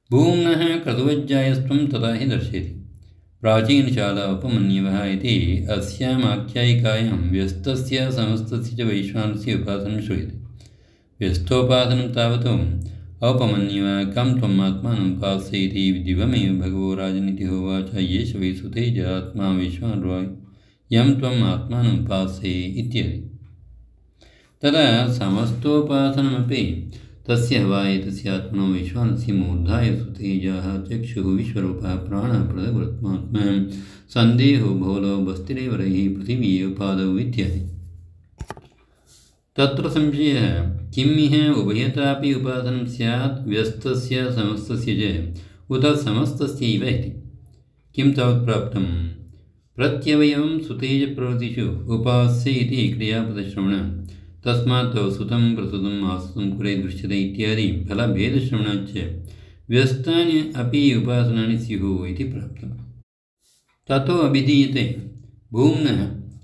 भूम्नः क्रतुवज्जायस्त्वं तथा हि दर्शयति। प्राचीनशाला उपमन्यवः इति अस्याम् आख्यायिकायां व्यस्तस्य समस्तस्य च वैश्वानरस्य उपासनं श्रूयते। व्यस्तोपासनं तावत् औपमन्यव कं त्वम् आत्मानमुपास्य इति दिवमेव भगवो राजनिति होवाच येष वै सुतेज आत्मा वैश्वानरो यं त्वम् आत्मानमुपास्य इत्येति। तदा समस्तोपासनमपि तस्य वा एतस्य आत्मनो वैश्वानरस्य मूर्धाय सुतेजः चक्षुः विश्वरूपः प्राणः पृथग्वर्त्मात्मा सन्देहो भोलो बस्तिरेवरैः पृथिवीव पादौ इत्यादि। तत्र संशयः किम् इह उभयतापि उपासनं स्यात् व्यस्तस्य समस्तस्य च उत समस्तस्यैव इति। किं तावत् प्राप्तं प्रत्यवयवं सुतेजप्रवृत्तिषु उपास्य इति क्रियापदश्रवणात् तस्मात् तव सुतं प्रसुतम् आसुतं कुरे दृश्यते इत्यादि फलभेदश्रवणाच्च व्यस्तानि अपि उपासनानि स्युः इति प्राप्तम्। ततो अभिधीयते भूम्नः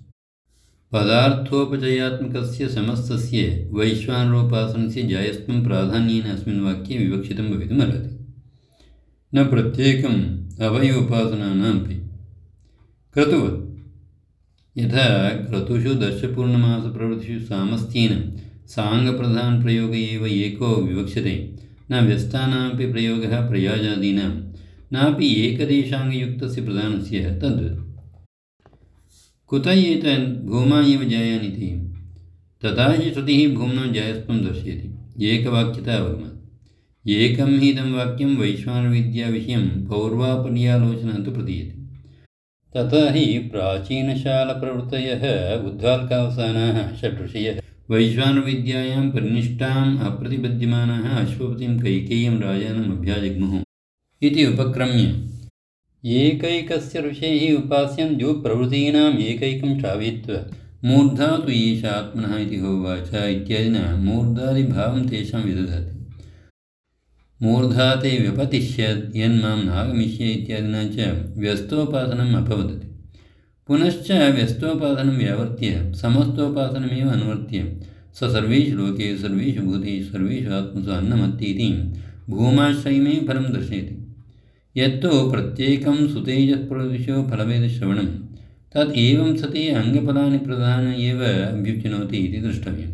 पदार्थोपचयात्मकस्य समस्तस्य वैश्वानरोपासनस्य जायस्त्वं प्राधान्येन अस्मिन् वाक्ये विवक्षितं भवितुमर्हति। न प्रत्येकम् अवयवोपासनानामपि क्रतुवत् यथा क्रतुषु दर्शपूर्णमासप्रवृत्तिषु सामस्थ्येन साङ्गप्रधानप्रयोग एव एको विवक्ष्यते न व्यस्तानामपि प्रयोगः प्रयाजादीनां नापि एकदेशाङ्गयुक्तस्य प्रधानस्य तद्वत्। कुत एतद् भूमा एव जायानिति तथा हि श्रुतिः भूम्ना जायस्त्वं दर्शयति एकवाक्यता अवगमात्। एकं हि इदं वाक्यं वैश्वानरविद्याविषयं पौर्वापर्यालोचना तु प्रतीयते। तथा हि प्राचीनशालप्रवृत्तयः उद्दालकावसानाः षड्ऋषयः वैश्वानरविद्यायां परिनिष्ठाम् अप्रतिपद्यमानाः अश्वपतिं कैकेय्यं राजानम् अभ्याजग्मुः इति उपक्रम्य एकैकस्य ऋषेः उपास्यं द्युप्रवृत्तीनाम् एकैकं श्रावयित्वा मूर्धा तु एष आत्मनः इति होवाच इत्यादिना मूर्धादिभावं तेषां विदधाति। मूर्धा ते व्यपतिष्यत् यन्मां नागमिष्ये इत्यादिना च व्यस्तोपासनम् अपवदति। पुनश्च व्यस्तोपासनं व्यावर्त्य समस्तोपासनमेव अनुवर्त्य स सर्वेषु लोकेषु सर्वेषु भूतेषु सर्वेषु आत्मसु अन्नमत्ति इति भूमाश्रयमेव फलं दर्शयति। यत्तु प्रत्येकं सुतेजःप्रवृत्तिषु फलभेदश्रवणं तद् एवं सति अङ्गफलानि प्रधान एव अभ्युच्यनोति इति द्रष्टव्यम्।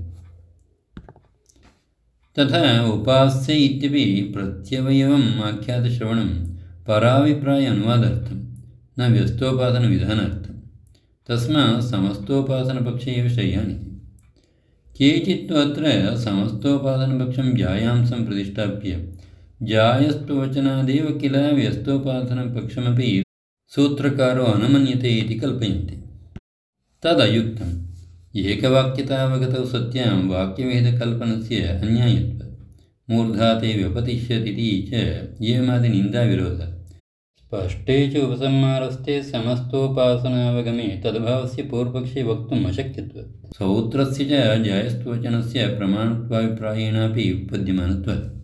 तथा उपास्य इत्यपि प्रत्यवयवम् आख्यातश्रवणं पराभिप्राय अनुवादार्थं न व्यस्तोपासनविधानार्थं। तस्मात् समस्तोपासनपक्षे एव श्रेयानिति। केचित् अत्र समस्तोपासनपक्षं जायांसं प्रतिष्ठाप्य जायस्त्ववचनादेव किल व्यस्तोपासनपक्षमपि सूत्रकारो अनुमन्यते इति कल्पयन्ति। तदयुक्तम्। एकवाक्यतावगतौ सत्यां वाक्यभेदकल्पनस्य अन्यायत्वात् मूर्धा ते व्यपतिष्यतीति च एवमादिनिन्दाविरोधात् स्पष्टे च उपसंहारस्थे समस्तोपासनावगमे तद्भावस्य पूर्वपक्षे वक्तुम् अशक्यत्वात् सौत्रस्य च जायस्त्ववचनस्य प्रमाणत्वाभिप्रायेणापि उपपद्यमानत्वात्